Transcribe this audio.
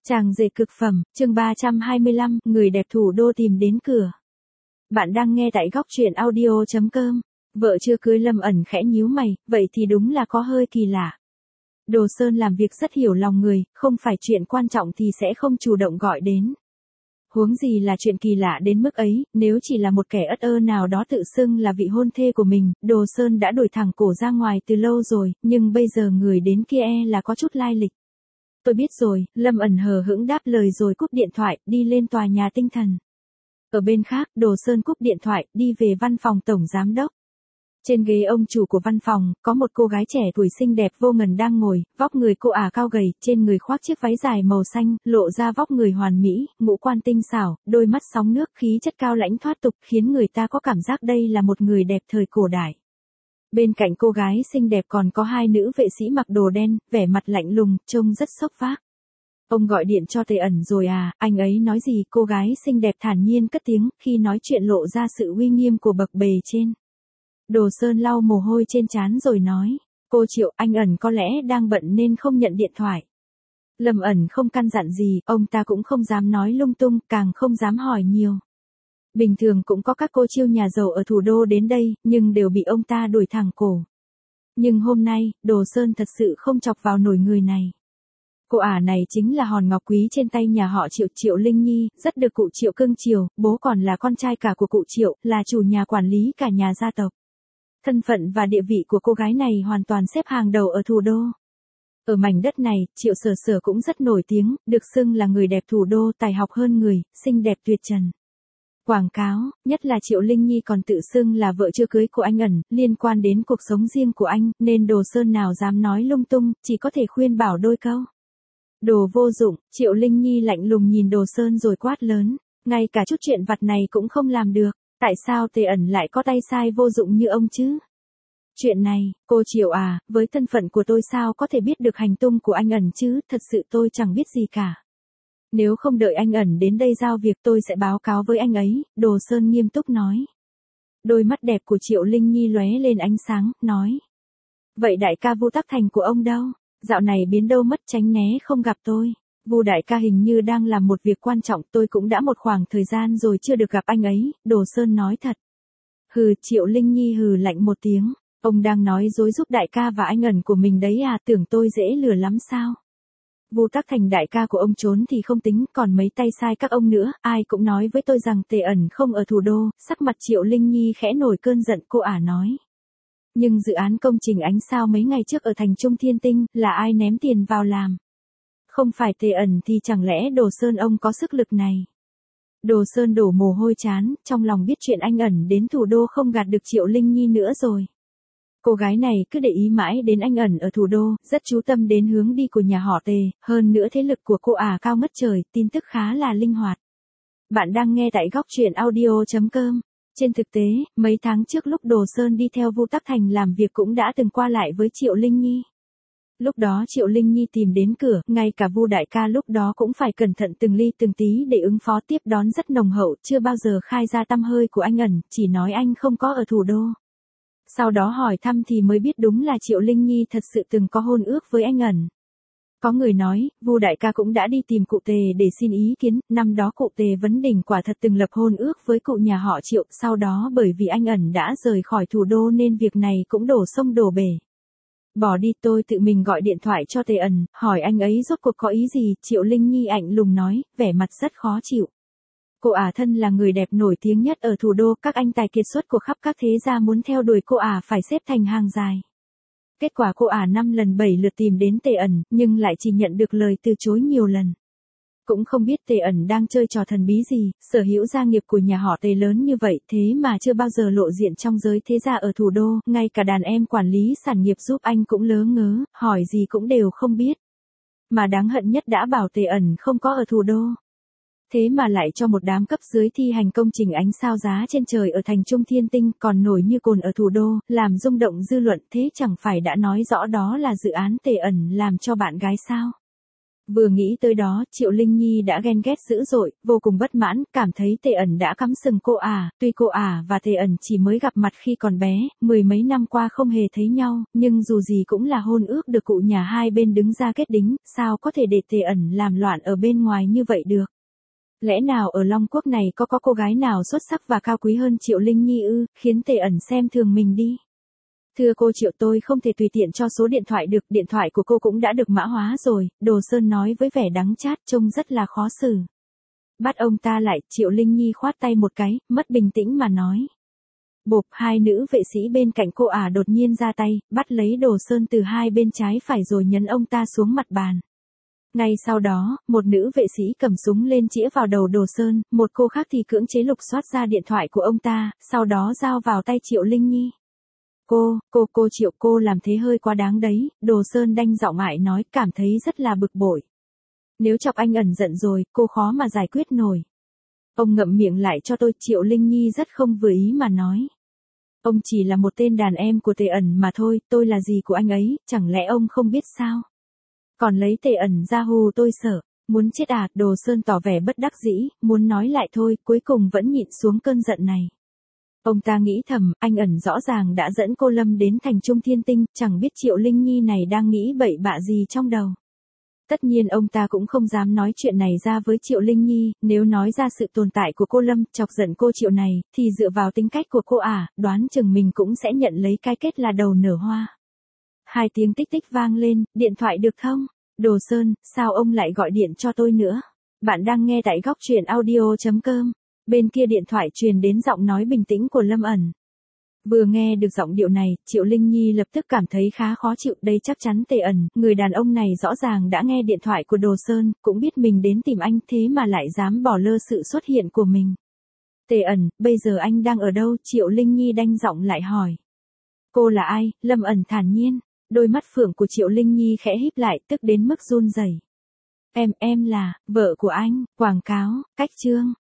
Chàng rể cực phẩm, chương 325, người đẹp thủ đô tìm đến cửa. Bạn đang nghe tại góc truyện audio.com. Vợ chưa cưới Lâm Ẩn khẽ nhíu mày, vậy thì đúng là có hơi kỳ lạ. Đồ Sơn làm việc rất hiểu lòng người, không phải chuyện quan trọng thì sẽ không chủ động gọi đến. Huống gì là chuyện kỳ lạ đến mức ấy, nếu chỉ là một kẻ ất ơ nào đó tự xưng là vị hôn thê của mình, Đồ Sơn đã đuổi thẳng cổ ra ngoài từ lâu rồi, nhưng bây giờ người đến kia là có chút lai lịch. Tôi biết rồi, Lâm Ẩn hờ hững đáp lời rồi cúp điện thoại, đi lên tòa nhà tinh thần. Ở bên khác, Đồ Sơn cúp điện thoại, đi về văn phòng tổng giám đốc. Trên ghế ông chủ của văn phòng, có một cô gái trẻ tuổi xinh đẹp vô ngần đang ngồi, vóc người cô cao gầy, trên người khoác chiếc váy dài màu xanh, lộ ra vóc người hoàn mỹ, ngũ quan tinh xảo, đôi mắt sóng nước khí chất cao lãnh thoát tục, khiến người ta có cảm giác đây là một người đẹp thời cổ đại. Bên cạnh cô gái xinh đẹp còn có hai nữ vệ sĩ mặc đồ đen, vẻ mặt lạnh lùng, trông rất sốc phác. Ông gọi điện cho Tề Ẩn rồi à, anh ấy nói gì? Cô gái xinh đẹp thản nhiên cất tiếng, khi nói chuyện lộ ra sự uy nghiêm của bậc bề trên. Đồ Sơn lau mồ hôi trên trán rồi nói, cô Triệu, anh Ẩn có lẽ đang bận nên không nhận điện thoại. Lâm Ẩn không căn dặn gì, ông ta cũng không dám nói lung tung, càng không dám hỏi nhiều. Bình thường cũng có các cô chiêu nhà giàu ở thủ đô đến đây, nhưng đều bị ông ta đuổi thẳng cổ. Nhưng hôm nay, Đồ Sơn thật sự không chọc vào nổi người này. Cô này chính là hòn ngọc quý trên tay nhà họ Triệu, Triệu Linh Nhi, rất được cụ Triệu cưng chiều, bố còn là con trai cả của cụ Triệu, là chủ nhà quản lý cả nhà gia tộc. Thân phận và địa vị của cô gái này hoàn toàn xếp hàng đầu ở thủ đô. Ở mảnh đất này, Triệu Sở Sở cũng rất nổi tiếng, được xưng là người đẹp thủ đô, tài học hơn người, xinh đẹp tuyệt trần. Quảng cáo, nhất là Triệu Linh Nhi còn tự xưng là vợ chưa cưới của anh Ẩn, liên quan đến cuộc sống riêng của anh, nên Đồ Sơn nào dám nói lung tung, chỉ có thể khuyên bảo đôi câu. Đồ vô dụng, Triệu Linh Nhi lạnh lùng nhìn Đồ Sơn rồi quát lớn, ngay cả chút chuyện vặt này cũng không làm được, tại sao Tề Ẩn lại có tay sai vô dụng như ông chứ? Chuyện này, cô Triệu với thân phận của tôi sao có thể biết được hành tung của anh Ẩn chứ, thật sự tôi chẳng biết gì cả. Nếu không đợi anh Ẩn đến đây giao việc tôi sẽ báo cáo với anh ấy, Đồ Sơn nghiêm túc nói. Đôi mắt đẹp của Triệu Linh Nhi lóe lên ánh sáng, nói. Vậy đại ca Vu Tắc Thành của ông đâu? Dạo này biến đâu mất, tránh né không gặp tôi. Vu đại ca hình như đang làm một việc quan trọng, tôi cũng đã một khoảng thời gian rồi chưa được gặp anh ấy, Đồ Sơn nói thật. Hừ, Triệu Linh Nhi hừ lạnh một tiếng, ông đang nói dối giúp đại ca và anh Ẩn của mình đấy à, tưởng tôi dễ lừa lắm sao? Vu Tắc Thành đại ca của ông trốn thì không tính, còn mấy tay sai các ông nữa, ai cũng nói với tôi rằng Tề Ẩn không ở thủ đô, sắc mặt Triệu Linh Nhi khẽ nổi cơn giận, cô nói. Nhưng dự án công trình ánh sao mấy ngày trước ở thành Trung Thiên Tinh, là ai ném tiền vào làm? Không phải Tề Ẩn thì chẳng lẽ Đồ Sơn ông có sức lực này? Đồ Sơn đổ mồ hôi chán, trong lòng biết chuyện anh Ẩn đến thủ đô không gạt được Triệu Linh Nhi nữa rồi. Cô gái này cứ để ý mãi đến anh Ẩn ở thủ đô, rất chú tâm đến hướng đi của nhà họ Tề, hơn nữa thế lực của cô cao ngất trời, tin tức khá là linh hoạt. Bạn đang nghe tại góc truyện audio.com. Trên thực tế, mấy tháng trước lúc Đồ Sơn đi theo Vu Tắc Thành làm việc cũng đã từng qua lại với Triệu Linh Nhi. Lúc đó Triệu Linh Nhi tìm đến cửa, ngay cả Vu đại ca lúc đó cũng phải cẩn thận từng ly từng tí để ứng phó, tiếp đón rất nồng hậu, chưa bao giờ khai ra tăm hơi của anh Ẩn, chỉ nói anh không có ở thủ đô. Sau đó hỏi thăm thì mới biết đúng là Triệu Linh Nhi thật sự từng có hôn ước với anh Ẩn. Có người nói, Vu đại ca cũng đã đi tìm cụ Tề để xin ý kiến, năm đó cụ Tề Vấn Đỉnh quả thật từng lập hôn ước với cụ nhà họ Triệu, sau đó bởi vì anh Ẩn đã rời khỏi thủ đô nên việc này cũng đổ sông đổ bể. Bỏ đi, tôi tự mình gọi điện thoại cho Tề Ẩn, hỏi anh ấy rốt cuộc có ý gì, Triệu Linh Nhi lạnh lùng nói, vẻ mặt rất khó chịu. Cô thân là người đẹp nổi tiếng nhất ở thủ đô, các anh tài kiệt xuất của khắp các thế gia muốn theo đuổi cô phải xếp thành hàng dài. Kết quả cô 5 lần 7 lượt tìm đến Tề Ẩn, nhưng lại chỉ nhận được lời từ chối nhiều lần. Cũng không biết Tề Ẩn đang chơi trò thần bí gì, sở hữu gia nghiệp của nhà họ Tề lớn như vậy thế mà chưa bao giờ lộ diện trong giới thế gia ở thủ đô, ngay cả đàn em quản lý sản nghiệp giúp anh cũng lớ ngớ, hỏi gì cũng đều không biết. Mà đáng hận nhất đã bảo Tề Ẩn không có ở thủ đô. Thế mà lại cho một đám cấp dưới thi hành công trình ánh sao giá trên trời ở thành Trung Thiên Tinh, còn nổi như cồn ở thủ đô, làm rung động dư luận, thế chẳng phải đã nói rõ đó là dự án Tề Ẩn làm cho bạn gái sao? Vừa nghĩ tới đó, Triệu Linh Nhi đã ghen ghét dữ dội, vô cùng bất mãn, cảm thấy Tề ẩn đã cắm sừng cô tuy cô và Tề ẩn chỉ mới gặp mặt khi còn bé, mười mấy năm qua không hề thấy nhau, nhưng dù gì cũng là hôn ước được cụ nhà hai bên đứng ra kết đính, sao có thể để Tề ẩn làm loạn ở bên ngoài như vậy được. Lẽ nào ở Long Quốc này có cô gái nào xuất sắc và cao quý hơn Triệu Linh Nhi ư, khiến Tề ẩn xem thường mình đi. Thưa cô Triệu, tôi không thể tùy tiện cho số điện thoại được, điện thoại của cô cũng đã được mã hóa rồi, Đồ Sơn nói với vẻ đắng chát, trông rất là khó xử. Bắt ông ta lại, Triệu Linh Nhi khoát tay một cái, mất bình tĩnh mà nói. Bộp, hai nữ vệ sĩ bên cạnh cô đột nhiên ra tay, bắt lấy Đồ Sơn từ hai bên trái phải rồi nhấn ông ta xuống mặt bàn. Ngay sau đó, một nữ vệ sĩ cầm súng lên chĩa vào đầu Đồ Sơn, một cô khác thì cưỡng chế lục soát ra điện thoại của ông ta, sau đó giao vào tay Triệu Linh Nhi. Cô Triệu, cô làm thế hơi quá đáng đấy, Đồ Sơn đanh giọng ngại nói, cảm thấy rất là bực bội. Nếu chọc anh ẩn giận rồi, cô khó mà giải quyết nổi. Ông ngậm miệng lại cho tôi, Triệu Linh Nhi rất không vừa ý mà nói. Ông chỉ là một tên đàn em của Tề ẩn mà thôi, tôi là gì của anh ấy, chẳng lẽ ông không biết sao? Còn lấy Tề ẩn ra hù tôi sợ, muốn chết Đồ Sơn tỏ vẻ bất đắc dĩ, muốn nói lại thôi, cuối cùng vẫn nhịn xuống cơn giận này. Ông ta nghĩ thầm, anh ẩn rõ ràng đã dẫn cô Lâm đến thành Trung Thiên Tinh, chẳng biết Triệu Linh Nhi này đang nghĩ bậy bạ gì trong đầu. Tất nhiên ông ta cũng không dám nói chuyện này ra với Triệu Linh Nhi, nếu nói ra sự tồn tại của cô Lâm, chọc giận cô Triệu này, thì dựa vào tính cách của cô đoán chừng mình cũng sẽ nhận lấy cái kết là đầu nở hoa. 2 tiếng tích tích vang lên, điện thoại được thông. Đồ Sơn, sao ông lại gọi điện cho tôi nữa? Bạn đang nghe tại góc truyện audio.com. Bên kia điện thoại truyền đến giọng nói bình tĩnh của Lâm ẩn. Vừa nghe được giọng điệu này, Triệu Linh Nhi lập tức cảm thấy khá khó chịu, đây chắc chắn Tề ẩn, người đàn ông này rõ ràng đã nghe điện thoại của Đồ Sơn, cũng biết mình đến tìm anh thế mà lại dám bỏ lơ sự xuất hiện của mình. Tề ẩn, bây giờ anh đang ở đâu? Triệu Linh Nhi đanh giọng lại hỏi. Cô là ai? Lâm ẩn thản nhiên, đôi mắt phượng của Triệu Linh Nhi khẽ híp lại, tức đến mức run rẩy. Em là, vợ của anh, quảng cáo, cách chương.